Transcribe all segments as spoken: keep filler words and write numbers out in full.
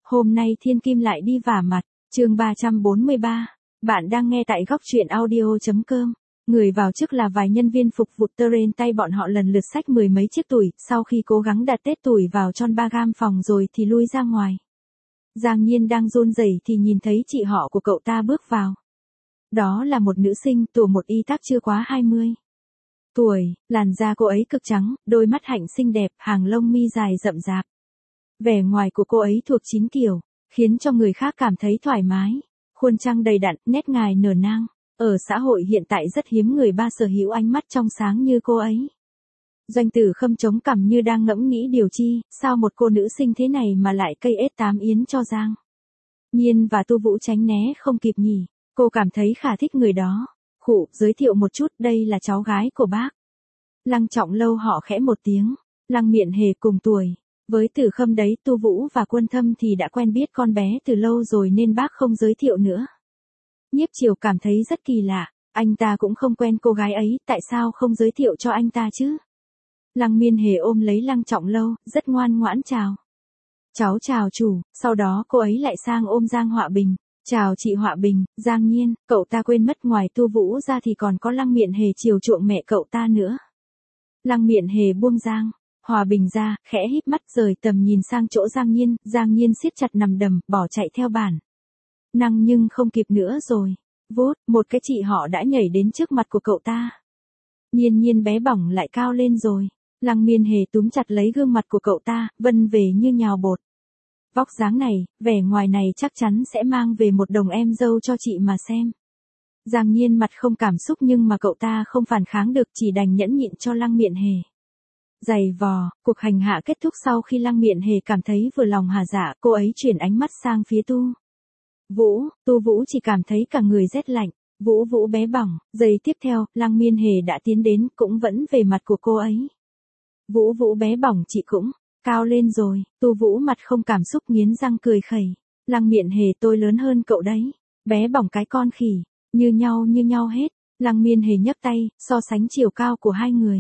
Hôm nay Thiên Kim lại đi vả mặt, chương ba trăm bốn mươi ba. Bạn đang nghe tại góc truyện audio.com. Người vào trước là vài nhân viên phục vụ terrain, tay bọn họ lần lượt xách mười mấy chiếc tủi, sau khi cố gắng đặt tết tủi vào trong ba gam phòng rồi thì lui ra ngoài. Giang Nhiên đang run rẩy thì nhìn thấy chị họ của cậu ta bước vào. Đó là một nữ sinh tuổi một y tác chưa quá hai mươi tuổi, làn da cô ấy cực trắng, đôi mắt hạnh xinh đẹp, hàng lông mi dài rậm rạp. Vẻ ngoài của cô ấy thuộc chín kiểu, khiến cho người khác cảm thấy thoải mái. Khuôn trăng đầy đặn, nét ngài nở nang. Ở xã hội hiện tại rất hiếm người ba sở hữu ánh mắt trong sáng như cô ấy. Doanh Tử Khâm chống cằm như đang ngẫm nghĩ điều chi, sao một cô nữ sinh thế này mà lại cây ết tám yến cho Giang Nhiên và Tu Vũ tránh né không kịp nhỉ. Cô cảm thấy khá thích người đó. Khụ, giới thiệu một chút, đây là cháu gái của bác. Lăng Trọng Lâu họ khẽ một tiếng. Lăng Miện Hề cùng tuổi với Tử Khâm đấy, Tu Vũ và Quân Thâm thì đã quen biết con bé từ lâu rồi nên bác không giới thiệu nữa. Nhiếp Triều cảm thấy rất kỳ lạ, anh ta cũng không quen cô gái ấy, tại sao không giới thiệu cho anh ta chứ? Lăng Miên Hề ôm lấy Lăng Trọng Lâu, rất ngoan ngoãn chào. Cháu chào chủ, sau đó cô ấy lại sang ôm Giang Họa Bình. Chào chị Họa Bình, Giang Nhiên, cậu ta quên mất ngoài Tu Vũ ra thì còn có Lăng Miện Hề chiều chuộng mẹ cậu ta nữa. Lăng Miện Hề buông Giang Hòa Bình ra, khẽ híp mắt rời tầm nhìn sang chỗ Giang Nhiên, Giang Nhiên siết chặt nằm đầm, bỏ chạy theo bản năng nhưng không kịp nữa rồi. Vút, một cái chị họ đã nhảy đến trước mặt của cậu ta. Nhiên Nhiên bé bỏng lại cao lên rồi. Lăng Miên Hề túm chặt lấy gương mặt của cậu ta, vân về như nhào bột. Vóc dáng này, vẻ ngoài này chắc chắn sẽ mang về một đồng em dâu cho chị mà xem. Giang Nhiên mặt không cảm xúc nhưng mà cậu ta không phản kháng được, chỉ đành nhẫn nhịn cho Lăng Miện Hề giày vò. Cuộc hành hạ kết thúc sau khi Lăng Miện Hề cảm thấy vừa lòng hà dạ, cô ấy chuyển ánh mắt sang phía Tu Vũ. Tu Vũ chỉ cảm thấy cả người rét lạnh. Vũ Vũ bé bỏng. Giây tiếp theo, Lăng Miên Hề đã tiến đến, cũng vẫn về mặt của cô ấy. Vũ Vũ bé bỏng, chị cũng cao lên rồi. Tu Vũ mặt không cảm xúc nghiến răng cười khẩy. Lăng Miện Hề, tôi lớn hơn cậu đấy. Bé bỏng cái con khỉ. Như nhau như nhau hết. Lăng Miên Hề nhấc tay, so sánh chiều cao của hai người.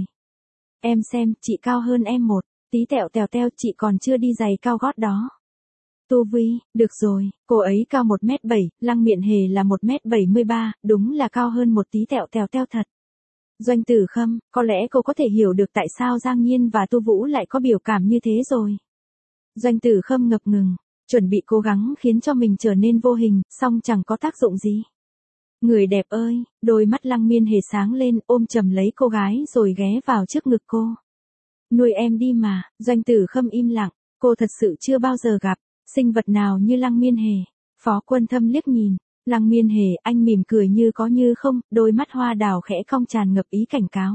Em xem, chị cao hơn em một tí tẹo tèo teo, chị còn chưa đi giày cao gót đó. Tu Vi, được rồi, cô ấy cao một mét bảy, Lăng Miện Hề là một mét bảy mươi ba, đúng là cao hơn một tí tẹo tèo teo thật. Doanh Tử Khâm, có lẽ cô có thể hiểu được tại sao Giang Nhiên và Tu Vũ lại có biểu cảm như thế rồi. Doanh Tử Khâm ngập ngừng, chuẩn bị cố gắng khiến cho mình trở nên vô hình, song chẳng có tác dụng gì. Người đẹp ơi, đôi mắt Lăng Miên Hề sáng lên, ôm chầm lấy cô gái rồi ghé vào trước ngực cô. Nuôi em đi mà. Doanh Tử Khâm im lặng, cô thật sự chưa bao giờ gặp sinh vật nào như Lăng Miên Hề. Phó Quân Thâm liếc nhìn Lăng Miên Hề, anh mỉm cười như có như không, đôi mắt hoa đào khẽ cong tràn ngập ý cảnh cáo.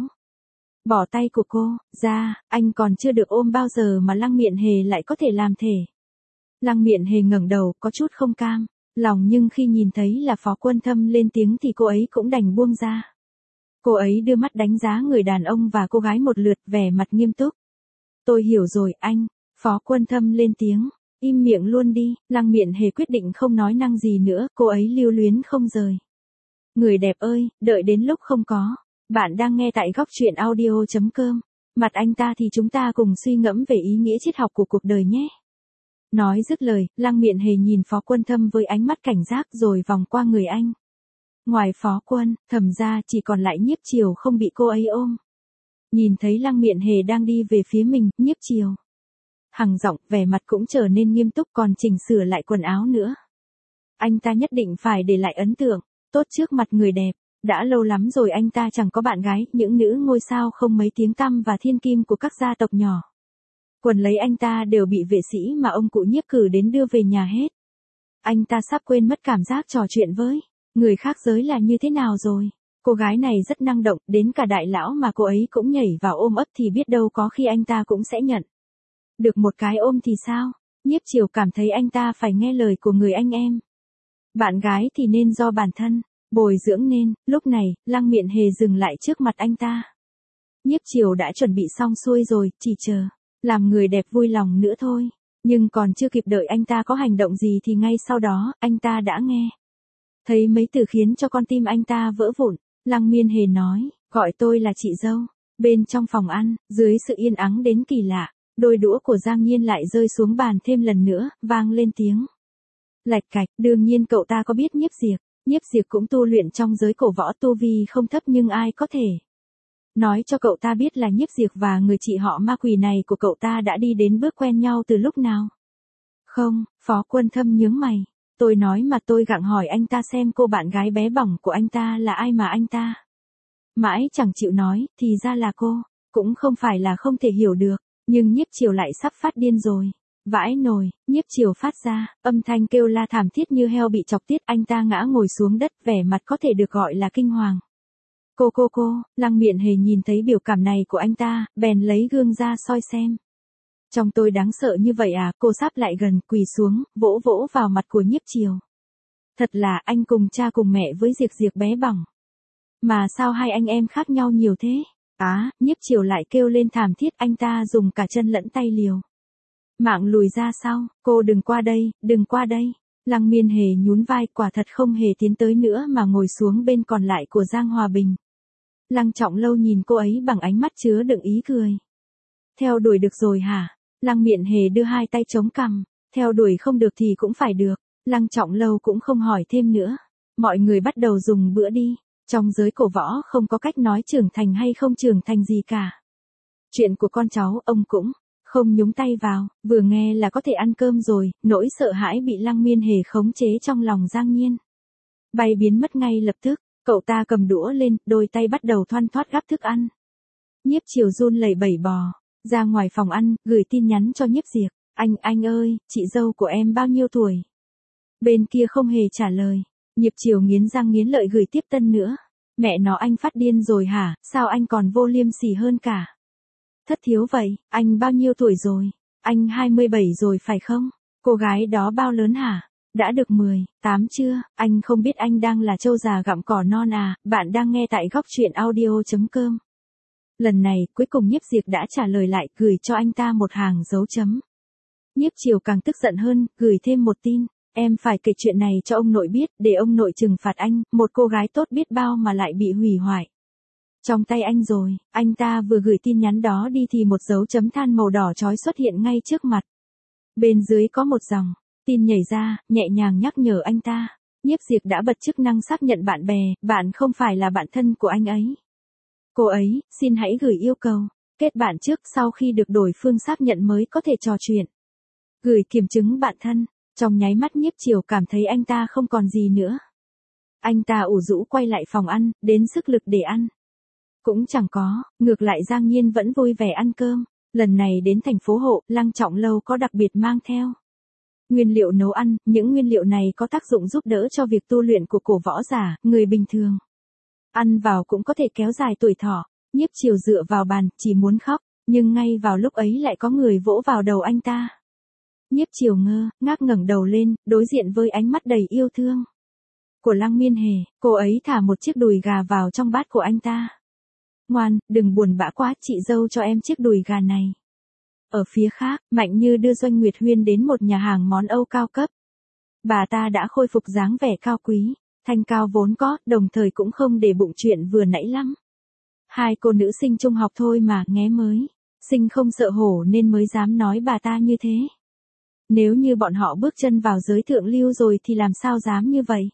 Bỏ tay của cô ra, anh còn chưa được ôm bao giờ mà Lăng Miện Hề lại có thể làm thể. Lăng Miện Hề ngẩng đầu, có chút không cam lòng nhưng khi nhìn thấy là Phó Quân Thâm lên tiếng thì cô ấy cũng đành buông ra. Cô ấy đưa mắt đánh giá người đàn ông và cô gái một lượt, vẻ mặt nghiêm túc. Tôi hiểu rồi anh. Phó Quân Thâm lên tiếng. Im miệng luôn đi. Lăng Miện Hề quyết định không nói năng gì nữa, cô ấy lưu luyến không rời. Người đẹp ơi, đợi đến lúc không có. Bạn đang nghe tại góc truyện audio.com. Mặt anh ta thì chúng ta cùng suy ngẫm về ý nghĩa triết học của cuộc đời nhé. Nói dứt lời, Lăng Miện Hề nhìn Phó Quân Thâm với ánh mắt cảnh giác rồi vòng qua người anh. Ngoài Phó Quân Thâm ra chỉ còn lại Nhiếp Triều không bị cô ấy ôm. Nhìn thấy Lăng Miện Hề đang đi về phía mình, Nhiếp Triều hằng giọng, vẻ mặt cũng trở nên nghiêm túc, còn chỉnh sửa lại quần áo nữa. Anh ta nhất định phải để lại ấn tượng tốt trước mặt người đẹp. Đã lâu lắm rồi anh ta chẳng có bạn gái, những nữ ngôi sao không mấy tiếng tăm và thiên kim của các gia tộc nhỏ. Quần lấy anh ta đều bị vệ sĩ mà ông cụ Nhiếp cử đến đưa về nhà hết. Anh ta sắp quên mất cảm giác trò chuyện với người khác giới là như thế nào rồi. Cô gái này rất năng động, đến cả đại lão mà cô ấy cũng nhảy vào ôm ấp thì biết đâu có khi anh ta cũng sẽ nhận được một cái ôm thì sao. Nhiếp Triều cảm thấy anh ta phải nghe lời của người anh em. Bạn gái thì nên do bản thân bồi dưỡng nên. Lúc này, Lăng Miện Hề dừng lại trước mặt anh ta. Nhiếp Triều đã chuẩn bị xong xuôi rồi, chỉ chờ làm người đẹp vui lòng nữa thôi. Nhưng còn chưa kịp đợi anh ta có hành động gì thì ngay sau đó, anh ta đã nghe thấy mấy từ khiến cho con tim anh ta vỡ vụn. Lăng Miên Hề nói, gọi tôi là chị dâu. Bên trong phòng ăn, dưới sự yên ắng đến kỳ lạ, đôi đũa của Giang Nhiên lại rơi xuống bàn thêm lần nữa, vang lên tiếng lạch cạch. Đương nhiên cậu ta có biết Nhiếp Diệp, Nhiếp Diệp cũng tu luyện trong giới cổ võ, tu vi không thấp, nhưng ai có thể nói cho cậu ta biết là Nhiếp Diệp và người chị họ ma quỷ này của cậu ta đã đi đến bước quen nhau từ lúc nào? Không, Phó Quân Thâm nhướng mày. Tôi nói mà, tôi gặng hỏi anh ta xem cô bạn gái bé bỏng của anh ta là ai mà anh ta mãi chẳng chịu nói, thì ra là cô. Cũng không phải là không thể hiểu được, nhưng Nhiếp Triều lại sắp phát điên rồi. Vãi nồi, Nhiếp Triều phát ra âm thanh kêu la thảm thiết như heo bị chọc tiết, anh ta ngã ngồi xuống đất, vẻ mặt có thể được gọi là kinh hoàng. Cô cô cô, Lăng Miện Hề nhìn thấy biểu cảm này của anh ta, bèn lấy gương ra soi xem. Trong tôi đáng sợ như vậy à? Cô sáp lại gần, quỳ xuống, vỗ vỗ vào mặt của Nhiếp Triều. Thật là, anh cùng cha cùng mẹ với Diệp Diệp bé bỏng. Mà sao hai anh em khác nhau nhiều thế? Á, Nhiếp Triều lại kêu lên thảm thiết, anh ta dùng cả chân lẫn tay liều mạng lùi ra sau. Cô đừng qua đây, đừng qua đây. Lăng Miên Hề nhún vai, quả thật không hề tiến tới nữa mà ngồi xuống bên còn lại của Giang Hòa Bình. Lăng Trọng Lâu nhìn cô ấy bằng ánh mắt chứa đựng ý cười. Theo đuổi được rồi hả? Lăng Miện Hề đưa hai tay chống cằm. Theo đuổi không được thì cũng phải được. Lăng Trọng Lâu cũng không hỏi thêm nữa. Mọi người bắt đầu dùng bữa đi. Trong giới cổ võ không có cách nói trưởng thành hay không trưởng thành gì cả. Chuyện của con cháu ông cũng không nhúng tay vào, vừa nghe là có thể ăn cơm rồi, nỗi sợ hãi bị Lăng Miên Hề khống chế trong lòng Giang Nhiên bay biến mất ngay lập tức. Cậu ta cầm đũa lên, đôi tay bắt đầu thoăn thoắt gắp thức ăn. Nhiếp Triều run lẩy bẩy bò ra ngoài phòng ăn, gửi tin nhắn cho Nhiếp Diệp. Anh, anh ơi, chị dâu của em bao nhiêu tuổi? Bên kia không hề trả lời. Nhiếp Triều nghiến răng nghiến lợi gửi tiếp tân nữa. Mẹ nó, anh phát điên rồi hả? Sao anh còn vô liêm sỉ hơn cả thất thiếu vậy? Anh bao nhiêu tuổi rồi? Anh hai mươi bảy rồi phải không? Cô gái đó bao lớn hả? Đã được mười tám chưa? Anh không biết anh đang là trâu già gặm cỏ non à? Bạn đang nghe tại góc truyện audio chấm com. Lần này, cuối cùng Nhiếp Diệp đã trả lời lại, gửi cho anh ta một hàng dấu chấm. Nhiếp Triều càng tức giận hơn, gửi thêm một tin. Em phải kể chuyện này cho ông nội biết, để ông nội trừng phạt anh, một cô gái tốt biết bao mà lại bị hủy hoại trong tay anh rồi. Anh ta vừa gửi tin nhắn đó đi thì một dấu chấm than màu đỏ chói xuất hiện ngay trước mặt. Bên dưới có một dòng tin nhảy ra, nhẹ nhàng nhắc nhở anh ta. Nhiếp Diệp đã bật chức năng xác nhận bạn bè, bạn không phải là bạn thân của anh ấy. Cô ấy, xin hãy gửi yêu cầu kết bạn trước, sau khi được đối phương xác nhận mới có thể trò chuyện. Gửi kiểm chứng bạn thân. Trong nháy mắt Nhiếp Triều cảm thấy anh ta không còn gì nữa. Anh ta ủ rũ quay lại phòng ăn, đến sức lực để ăn cũng chẳng có, ngược lại Giang Nhiên vẫn vui vẻ ăn cơm. Lần này đến thành phố Hộ, Lăng Trọng Lâu có đặc biệt mang theo nguyên liệu nấu ăn, những nguyên liệu này có tác dụng giúp đỡ cho việc tu luyện của cổ võ giả, người bình thường ăn vào cũng có thể kéo dài tuổi thọ. Nhiếp Triều dựa vào bàn, chỉ muốn khóc, nhưng ngay vào lúc ấy lại có người vỗ vào đầu anh ta. Nhiếp Triều ngơ ngác ngẩng đầu lên, đối diện với ánh mắt đầy yêu thương của Lăng Miên Hề. Cô ấy thả một chiếc đùi gà vào trong bát của anh ta. Ngoan, đừng buồn bã quá, chị dâu cho em chiếc đùi gà này. Ở phía khác, Mạnh Như đưa Doanh Nguyệt Huyên đến một nhà hàng món Âu cao cấp. Bà ta đã khôi phục dáng vẻ cao quý, thanh cao vốn có, đồng thời cũng không để bụng chuyện vừa nãy lắm. Hai cô nữ sinh trung học thôi mà, nghé mới sinh không sợ hổ nên mới dám nói bà ta như thế. Nếu như bọn họ bước chân vào giới thượng lưu rồi thì làm sao dám như vậy?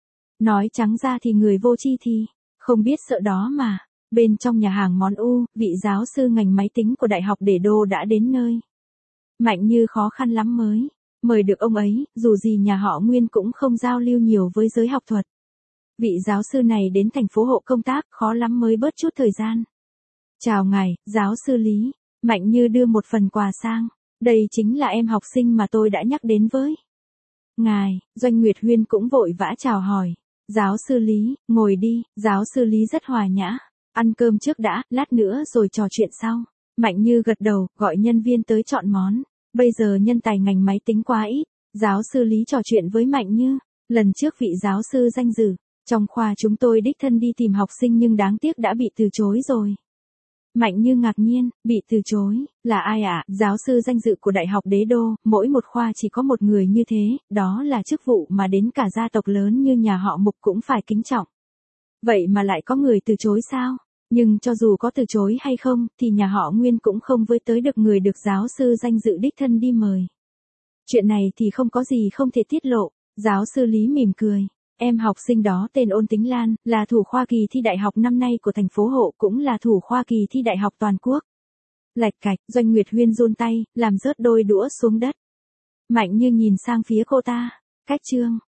Nói trắng ra thì người vô tri thì không biết sợ đó mà. Bên trong nhà hàng món U, vị giáo sư ngành máy tính của Đại học Đế Đô đã đến nơi. Mạnh Như khó khăn lắm mới mời được ông ấy, dù gì nhà họ Nguyên cũng không giao lưu nhiều với giới học thuật. Vị giáo sư này đến thành phố Hộ công tác, khó lắm mới bớt chút thời gian. Chào ngài, giáo sư Lý. Mạnh Như đưa một phần quà sang. Đây chính là em học sinh mà tôi đã nhắc đến với ngài. Doanh Nguyệt Huyên cũng vội vã chào hỏi. Giáo sư Lý, ngồi đi. Giáo sư Lý rất hòa nhã. Ăn cơm trước đã, lát nữa rồi trò chuyện sau. Mạnh Như gật đầu, gọi nhân viên tới chọn món. Bây giờ nhân tài ngành máy tính quá ít. Giáo sư Lý trò chuyện với Mạnh Như. Lần trước vị giáo sư danh dự trong khoa chúng tôi đích thân đi tìm học sinh nhưng đáng tiếc đã bị từ chối rồi. Mạnh Như ngạc nhiên, bị từ chối, là ai ạ? À? Giáo sư danh dự của Đại học Đế Đô, mỗi một khoa chỉ có một người như thế, đó là chức vụ mà đến cả gia tộc lớn như nhà họ Mục cũng phải kính trọng. Vậy mà lại có người từ chối sao? Nhưng cho dù có từ chối hay không, thì nhà họ Nguyên cũng không với tới được người được giáo sư danh dự đích thân đi mời. Chuyện này thì không có gì không thể tiết lộ, giáo sư Lý mỉm cười. Em học sinh đó tên Ôn Tính Lan, là thủ khoa kỳ thi đại học năm nay của thành phố Hộ, cũng là thủ khoa kỳ thi đại học toàn quốc. Lạch cạch, Doanh Nguyệt Huyên run tay, làm rớt đôi đũa xuống đất. Mạnh Như nhìn sang phía cô ta. Cách chương.